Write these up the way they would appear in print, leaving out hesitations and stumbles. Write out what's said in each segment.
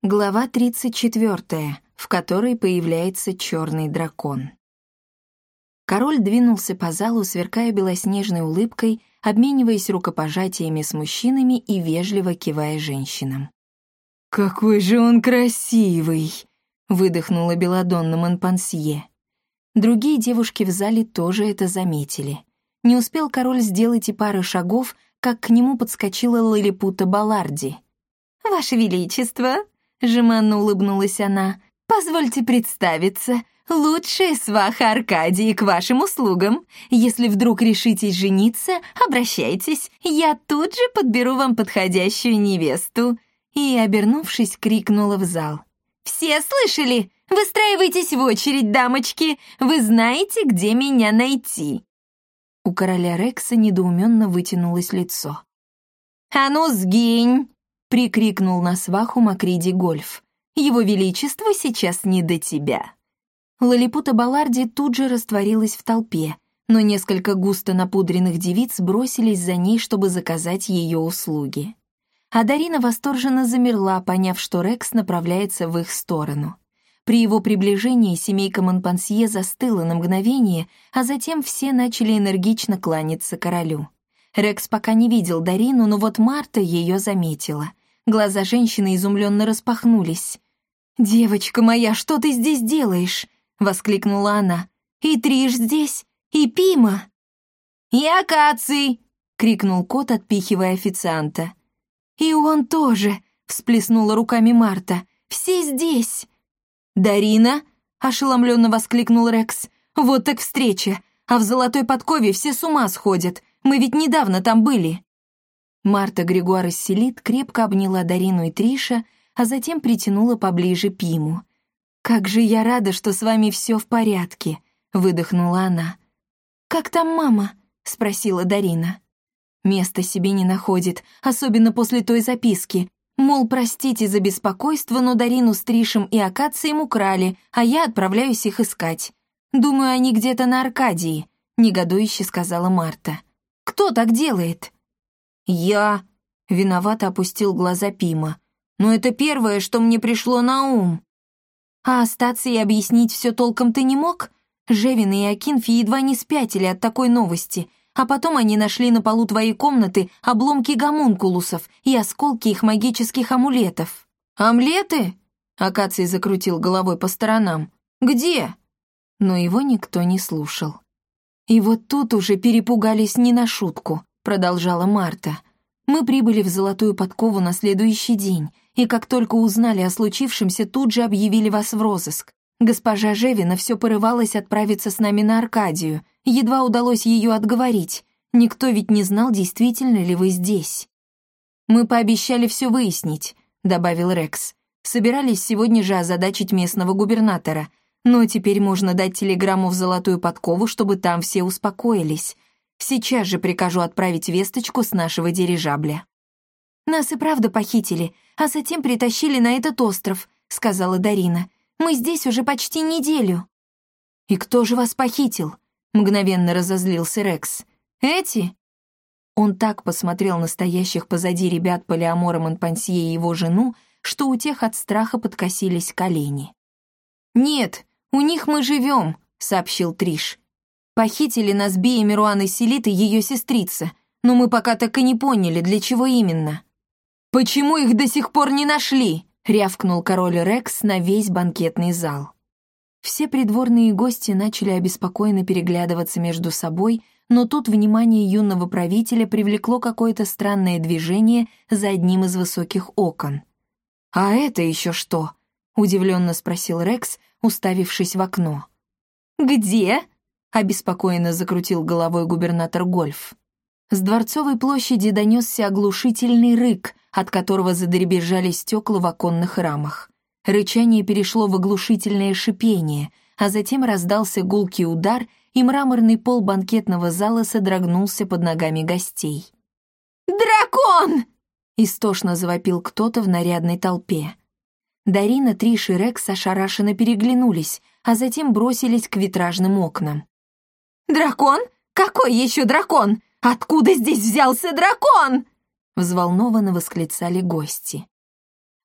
Глава 34, в которой появляется черный дракон. Король двинулся по залу, сверкая белоснежной улыбкой, обмениваясь рукопожатиями с мужчинами и вежливо кивая женщинам. «Какой же он красивый!» — выдохнула Беладонна Монпансье. Другие девушки в зале тоже это заметили. Не успел король сделать и пары шагов, как к нему подскочила Лилипута Балларди. «Ваше Величество!» — жеманно улыбнулась она. «Позвольте представиться, лучшая сваха Аркадии к вашим услугам. Если вдруг решитесь жениться, обращайтесь, я тут же подберу вам подходящую невесту». И, обернувшись, крикнула в зал. «Все слышали? Выстраивайтесь в очередь, дамочки! Вы знаете, где меня найти!» У короля Рекса недоуменно вытянулось лицо. «А ну, сгинь!» — прикрикнул на сваху Макриди Гольф. «Его Величество сейчас не до тебя». Лилипута Балларди тут же растворилась в толпе, но несколько густо напудренных девиц бросились за ней, чтобы заказать ее услуги. А Дарина восторженно замерла, поняв, что Рекс направляется в их сторону. При его приближении семейка Монпансье застыла на мгновение, а затем все начали энергично кланяться королю. Рекс пока не видел Дарину, но вот Марта ее заметила. Глаза женщины изумленно распахнулись. «Девочка моя, что ты здесь делаешь?» — воскликнула она. «И Триш здесь, и Пима!» «И Акаций!» — крикнул кот, отпихивая официанта. «И он тоже!» — всплеснула руками Марта. «Все здесь!» «Дарина!» — ошеломленно воскликнул Рекс. «Вот так встреча! А в золотой подкове все с ума сходят! Мы ведь недавно там были!» Марта Григуар Селит крепко обняла Дарину и Триша, а затем притянула поближе Пиму. «Как же я рада, что с вами все в порядке!» — выдохнула она. «Как там мама?» — спросила Дарина. Места себе не находит, особенно после той записки. Мол, простите за беспокойство, но Дарину с Тришем и Акацием украли, а я отправляюсь их искать. Думаю, они где-то на Аркадии», — негодующе сказала Марта. «Кто так делает?» «Я...» — виновато опустил глаза Пима. «Но это первое, что мне пришло на ум». «А остаться и объяснить все толком ты не мог? Жевин и Акинфи едва не спятили от такой новости, а потом они нашли на полу твоей комнаты обломки гомункулусов и осколки их магических амулетов». «Омлеты?» — Акаций закрутил головой по сторонам. «Где?» Но его никто не слушал. «И вот тут уже перепугались не на шутку», — продолжала Марта. «Мы прибыли в Золотую Подкову на следующий день, и как только узнали о случившемся, тут же объявили вас в розыск. Госпожа Жевина все порывалась отправиться с нами на Аркадию, едва удалось ее отговорить. Никто ведь не знал, действительно ли вы здесь». «Мы пообещали все выяснить», — добавил Рекс. «Собирались сегодня же озадачить местного губернатора, но теперь можно дать телеграмму в Золотую Подкову, чтобы там все успокоились. Сейчас же прикажу отправить весточку с нашего дирижабля». «Нас и правда похитили, а затем притащили на этот остров», — сказала Дарина. «Мы здесь уже почти неделю». «И кто же вас похитил?» — мгновенно разозлился Рекс. «Эти?» Он так посмотрел на стоящих позади ребят Полиамора Монпансье и его жену, что у тех от страха подкосились колени. «Нет, у них мы живем», — сообщил Триш. «Похитили нас Бия Меруан и Селит и ее сестрица, но мы пока так и не поняли, для чего именно». «Почему их до сих пор не нашли?» — рявкнул король Рекс на весь банкетный зал. Все придворные гости начали обеспокоенно переглядываться между собой, но тут внимание юного правителя привлекло какое-то странное движение за одним из высоких окон. «А это еще что?» — удивленно спросил Рекс, уставившись в окно. «Где?» — обеспокоенно закрутил головой губернатор Гольф. С Дворцовой площади донесся оглушительный рык, от которого задребезжали стекла в оконных рамах. Рычание перешло в оглушительное шипение, а затем раздался гулкий удар, и мраморный пол банкетного зала содрогнулся под ногами гостей. «Дракон!» — истошно завопил кто-то в нарядной толпе. Дарина, Триш и Рекс ошарашенно переглянулись, а затем бросились к витражным окнам. «Дракон? Какой еще дракон? Откуда здесь взялся дракон?» Взволнованно восклицали гости.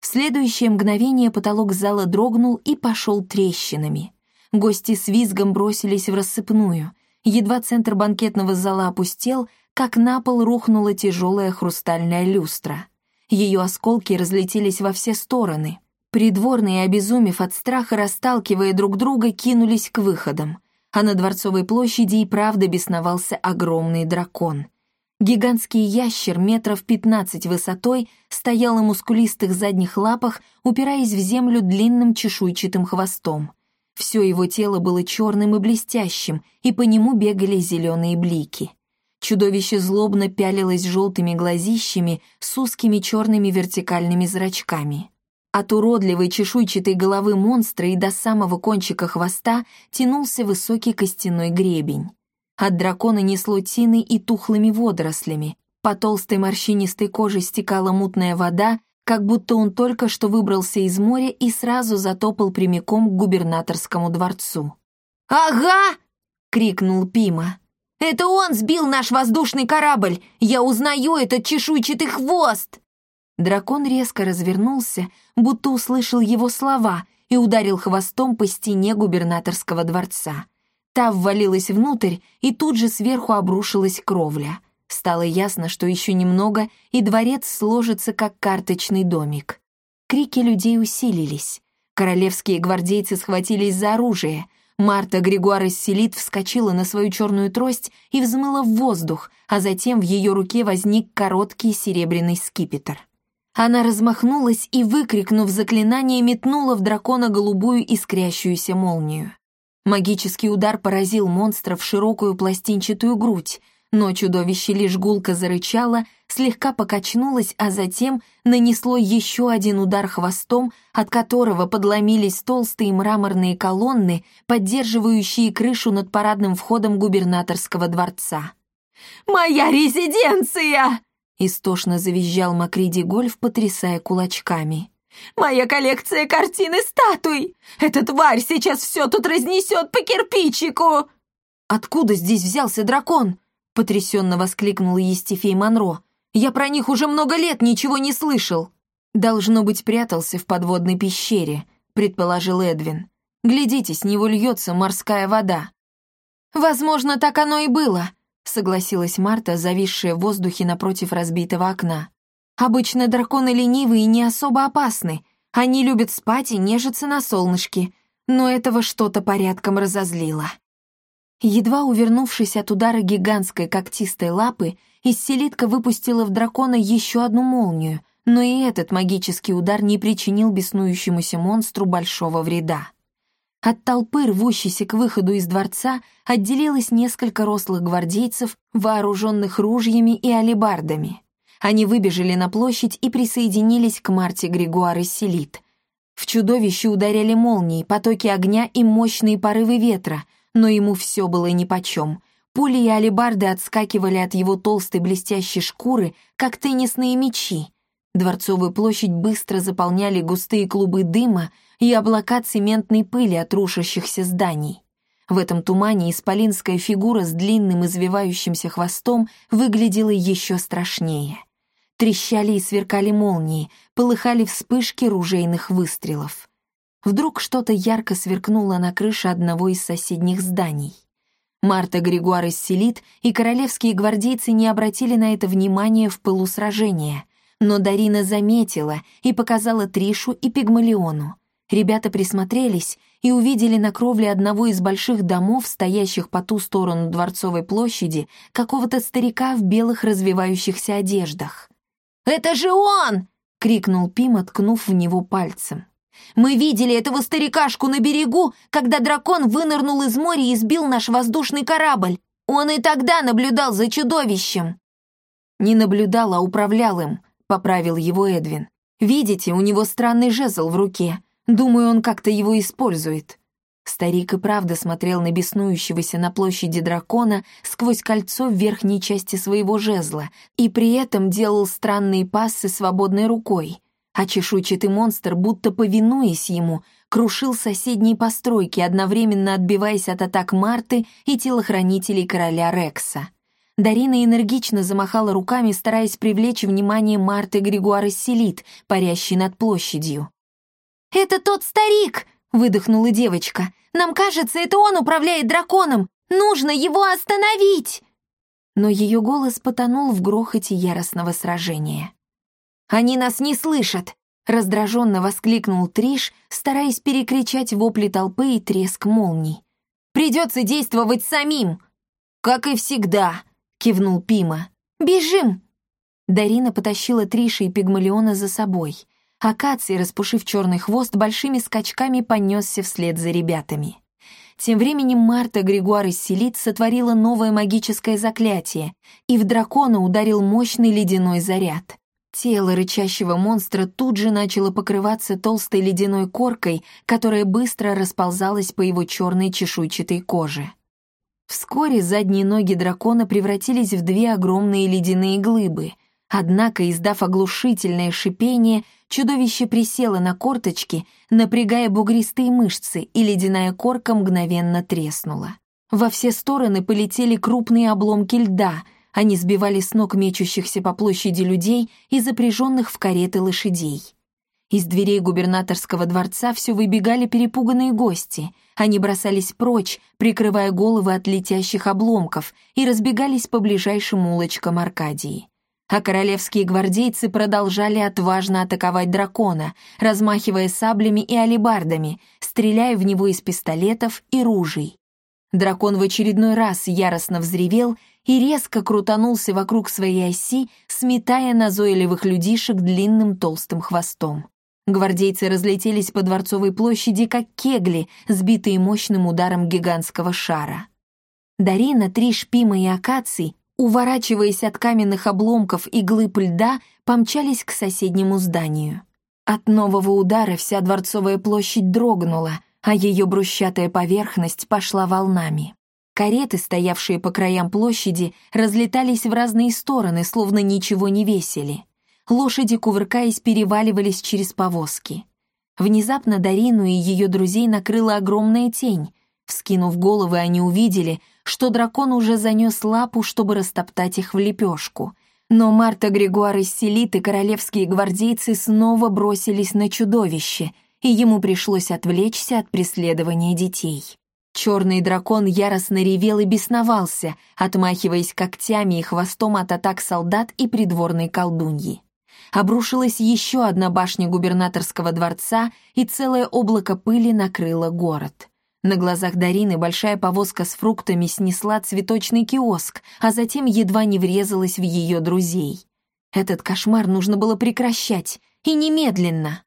В следующее мгновение потолок зала дрогнул и пошел трещинами. Гости с визгом бросились в рассыпную. Едва центр банкетного зала опустел, как на пол рухнула тяжелая хрустальная люстра. Ее осколки разлетелись во все стороны. Придворные, обезумев от страха, расталкивая друг друга, кинулись к выходам. А на Дворцовой площади и правда бесновался огромный дракон. Гигантский ящер метров 15 высотой стоял на мускулистых задних лапах, упираясь в землю длинным чешуйчатым хвостом. Все его тело было черным и блестящим, и по нему бегали зеленые блики. Чудовище злобно пялилось желтыми глазищами с узкими черными вертикальными зрачками. От уродливой чешуйчатой головы монстра и до самого кончика хвоста тянулся высокий костяной гребень. От дракона несло тиной и тухлыми водорослями. По толстой морщинистой коже стекала мутная вода, как будто он только что выбрался из моря и сразу затопал прямиком к губернаторскому дворцу. «Ага!» — крикнул Пима. «Это он сбил наш воздушный корабль! Я узнаю этот чешуйчатый хвост!» Дракон резко развернулся, будто услышал его слова, и ударил хвостом по стене губернаторского дворца. Та ввалилась внутрь, и тут же сверху обрушилась кровля. Стало ясно, что еще немного, и дворец сложится, как карточный домик. Крики людей усилились. Королевские гвардейцы схватились за оружие. Марта Григуар Исселит вскочила на свою черную трость и взмыла в воздух, а затем в ее руке возник короткий серебряный скипетр. Она размахнулась и, выкрикнув заклинание, метнула в дракона голубую искрящуюся молнию. Магический удар поразил монстра в широкую пластинчатую грудь, но чудовище лишь гулко зарычало, слегка покачнулось, а затем нанесло еще один удар хвостом, от которого подломились толстые мраморные колонны, поддерживающие крышу над парадным входом губернаторского дворца. «Моя резиденция!» — истошно завизжал Макриди Гольф, потрясая кулачками. «Моя коллекция картин и статуй! Эта тварь сейчас все тут разнесет по кирпичику!» «Откуда здесь взялся дракон?» — потрясенно воскликнул Естефей Монро. «Я про них уже много лет ничего не слышал». «Должно быть, прятался в подводной пещере», — предположил Эдвин. «Глядите, с него льется морская вода». «Возможно, так оно и было», — согласилась Марта, зависшая в воздухе напротив разбитого окна. «Обычно драконы ленивые и не особо опасны. Они любят спать и нежиться на солнышке, но этого что-то порядком разозлило». Едва увернувшись от удара гигантской когтистой лапы, Исселитка выпустила в дракона еще одну молнию, но и этот магический удар не причинил беснующемуся монстру большого вреда. От толпы, рвущейся к выходу из дворца, отделилось несколько рослых гвардейцев, вооруженных ружьями и алебардами. Они выбежали на площадь и присоединились к Марте Григуар Исселит. В чудовище ударяли молнии, потоки огня и мощные порывы ветра, но ему все было нипочем. Пули и алебарды отскакивали от его толстой блестящей шкуры, как теннисные мячи. Дворцовую площадь быстро заполняли густые клубы дыма и облака цементной пыли от рушащихся зданий. В этом тумане исполинская фигура с длинным извивающимся хвостом выглядела еще страшнее. Трещали и сверкали молнии, полыхали вспышки ружейных выстрелов. Вдруг что-то ярко сверкнуло на крыше одного из соседних зданий. Марта Григуар Исселит и королевские гвардейцы не обратили на это внимания в пылу сражения, но Дарина заметила и показала Тришу и Пигмалиону. Ребята присмотрелись и увидели на кровле одного из больших домов, стоящих по ту сторону Дворцовой площади, какого-то старика в белых развивающихся одеждах. «Это же он!» — крикнул Пима, ткнув в него пальцем. «Мы видели этого старикашку на берегу, когда дракон вынырнул из моря и сбил наш воздушный корабль. Он и тогда наблюдал за чудовищем». «Не наблюдал, а управлял им», — поправил его Эдвин. «Видите, у него странный жезл в руке. Думаю, он как-то его использует». Старик и правда смотрел на беснующегося на площади дракона сквозь кольцо в верхней части своего жезла и при этом делал странные пассы свободной рукой. А чешуйчатый монстр, будто повинуясь ему, крушил соседние постройки, одновременно отбиваясь от атак Марты и телохранителей короля Рекса. Дарина энергично замахала руками, стараясь привлечь внимание Марты Григуар Селит, парящей над площадью. «Это тот старик!» — выдохнула девочка. «Нам кажется, это он управляет драконом! Нужно его остановить!» Но ее голос потонул в грохоте яростного сражения. «Они нас не слышат!» — раздраженно воскликнул Триш, стараясь перекричать вопли толпы и треск молний. «Придется действовать самим!» «Как и всегда!» — кивнул Пима. «Бежим!» Дарина потащила Триша и Пигмалиона за собой. Акаций, распушив черный хвост, большими скачками понесся вслед за ребятами. Тем временем Марта Григуар Селит сотворила новое магическое заклятие, и в дракона ударил мощный ледяной заряд. Тело рычащего монстра тут же начало покрываться толстой ледяной коркой, которая быстро расползалась по его черной чешуйчатой коже. Вскоре задние ноги дракона превратились в две огромные ледяные глыбы. Однако, издав оглушительное шипение, чудовище присело на корточки, напрягая бугристые мышцы, и ледяная корка мгновенно треснула. Во все стороны полетели крупные обломки льда, они сбивали с ног мечущихся по площади людей и запряженных в кареты лошадей. Из дверей губернаторского дворца все выбегали перепуганные гости. Они бросались прочь, прикрывая головы от летящих обломков, и разбегались по ближайшим улочкам Аркадии. А королевские гвардейцы продолжали отважно атаковать дракона, размахивая саблями и алебардами, стреляя в него из пистолетов и ружей. Дракон в очередной раз яростно взревел и резко крутанулся вокруг своей оси, сметая назойливых людишек длинным толстым хвостом. Гвардейцы разлетелись по Дворцовой площади, как кегли, сбитые мощным ударом гигантского шара. Дарина, Триш, Пима и Акаций, уворачиваясь от каменных обломков и глыб льда, помчались к соседнему зданию. От нового удара вся Дворцовая площадь дрогнула, а ее брусчатая поверхность пошла волнами. Кареты, стоявшие по краям площади, разлетались в разные стороны, словно ничего не весили. Лошади, кувыркаясь, переваливались через повозки. Внезапно Дарину и ее друзей накрыла огромная тень. Вскинув головы, они увидели, что дракон уже занес лапу, чтобы растоптать их в лепешку. Но Марта Григуар Селит и королевские гвардейцы снова бросились на чудовище, и ему пришлось отвлечься от преследования детей. Черный дракон яростно ревел и бесновался, отмахиваясь когтями и хвостом от атак солдат и придворной колдуньи. Обрушилась еще одна башня губернаторского дворца, и целое облако пыли накрыло город. На глазах Дарины большая повозка с фруктами снесла цветочный киоск, а затем едва не врезалась в ее друзей. Этот кошмар нужно было прекращать, и немедленно.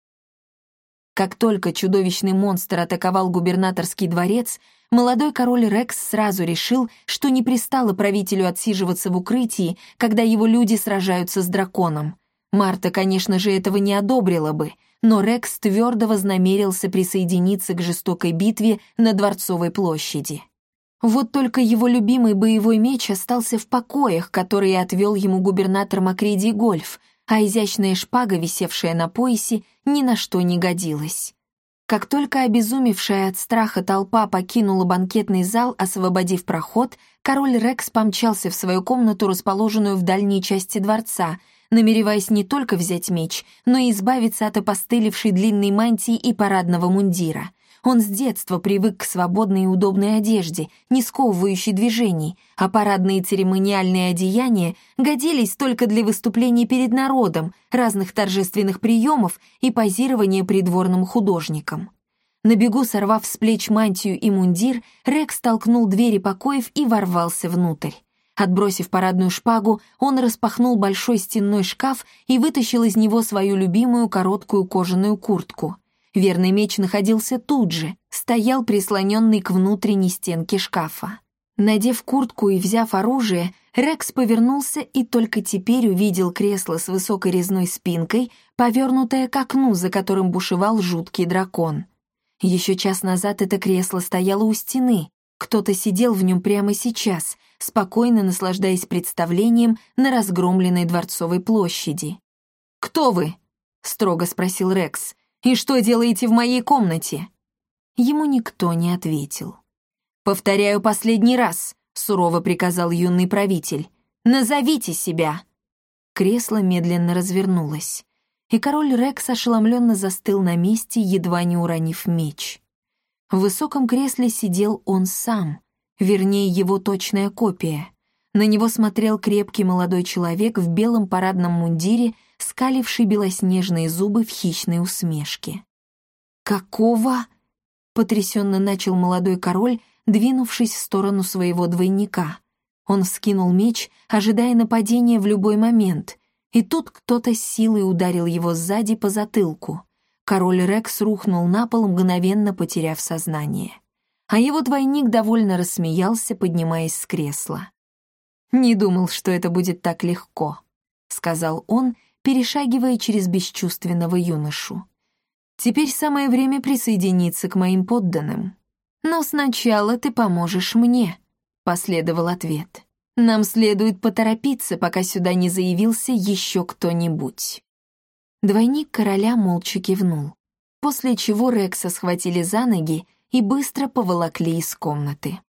Как только чудовищный монстр атаковал губернаторский дворец, молодой король Рекс сразу решил, что не пристало правителю отсиживаться в укрытии, когда его люди сражаются с драконом. Марта, конечно же, этого не одобрила бы, но Рекс твердо вознамерился присоединиться к жестокой битве на Дворцовой площади. Вот только его любимый боевой меч остался в покоях, которые отвел ему губернатор Макридий Гольф, а изящная шпага, висевшая на поясе, ни на что не годилась. Как только обезумевшая от страха толпа покинула банкетный зал, освободив проход, король Рекс помчался в свою комнату, расположенную в дальней части дворца, намереваясь не только взять меч, но и избавиться от опостылевшей длинной мантии и парадного мундира. Он с детства привык к свободной и удобной одежде, не сковывающей движений, а парадные церемониальные одеяния годились только для выступлений перед народом, разных торжественных приемов и позирования придворным художникам. На бегу, сорвав с плеч мантию и мундир, Рекс толкнул двери покоев и ворвался внутрь. Отбросив парадную шпагу, он распахнул большой стенной шкаф и вытащил из него свою любимую короткую кожаную куртку. Верный меч находился тут же, стоял прислоненный к внутренней стенке шкафа. Надев куртку и взяв оружие, Рекс повернулся и только теперь увидел кресло с высокой резной спинкой, повернутое к окну, за которым бушевал жуткий дракон. Еще час назад это кресло стояло у стены. Кто-то сидел в нем прямо сейчас, спокойно наслаждаясь представлением на разгромленной Дворцовой площади. «Кто вы?» — строго спросил Рекс. «И что делаете в моей комнате?» Ему никто не ответил. «Повторяю последний раз. — сурово приказал юный правитель. «Назовите себя!» Кресло медленно развернулось, и король Рекс ошеломленно застыл на месте, едва не уронив меч. В высоком кресле сидел он сам, вернее, его точная копия. На него смотрел крепкий молодой человек в белом парадном мундире, скаливший белоснежные зубы в хищной усмешке. «Какого?» — потрясенно начал молодой король, двинувшись в сторону своего двойника. Он вскинул меч, ожидая нападения в любой момент, и тут кто-то с силой ударил его сзади по затылку. Король Рекс рухнул на пол, мгновенно потеряв сознание. А его двойник довольно рассмеялся, поднимаясь с кресла. «Не думал, что это будет так легко», — сказал он, перешагивая через бесчувственного юношу. «Теперь самое время присоединиться к моим подданным. Но сначала ты поможешь мне», — последовал ответ. «Нам следует поторопиться, пока сюда не заявился еще кто-нибудь». Двойник короля молча кивнул, после чего Рекса схватили за ноги и быстро поволокли из комнаты.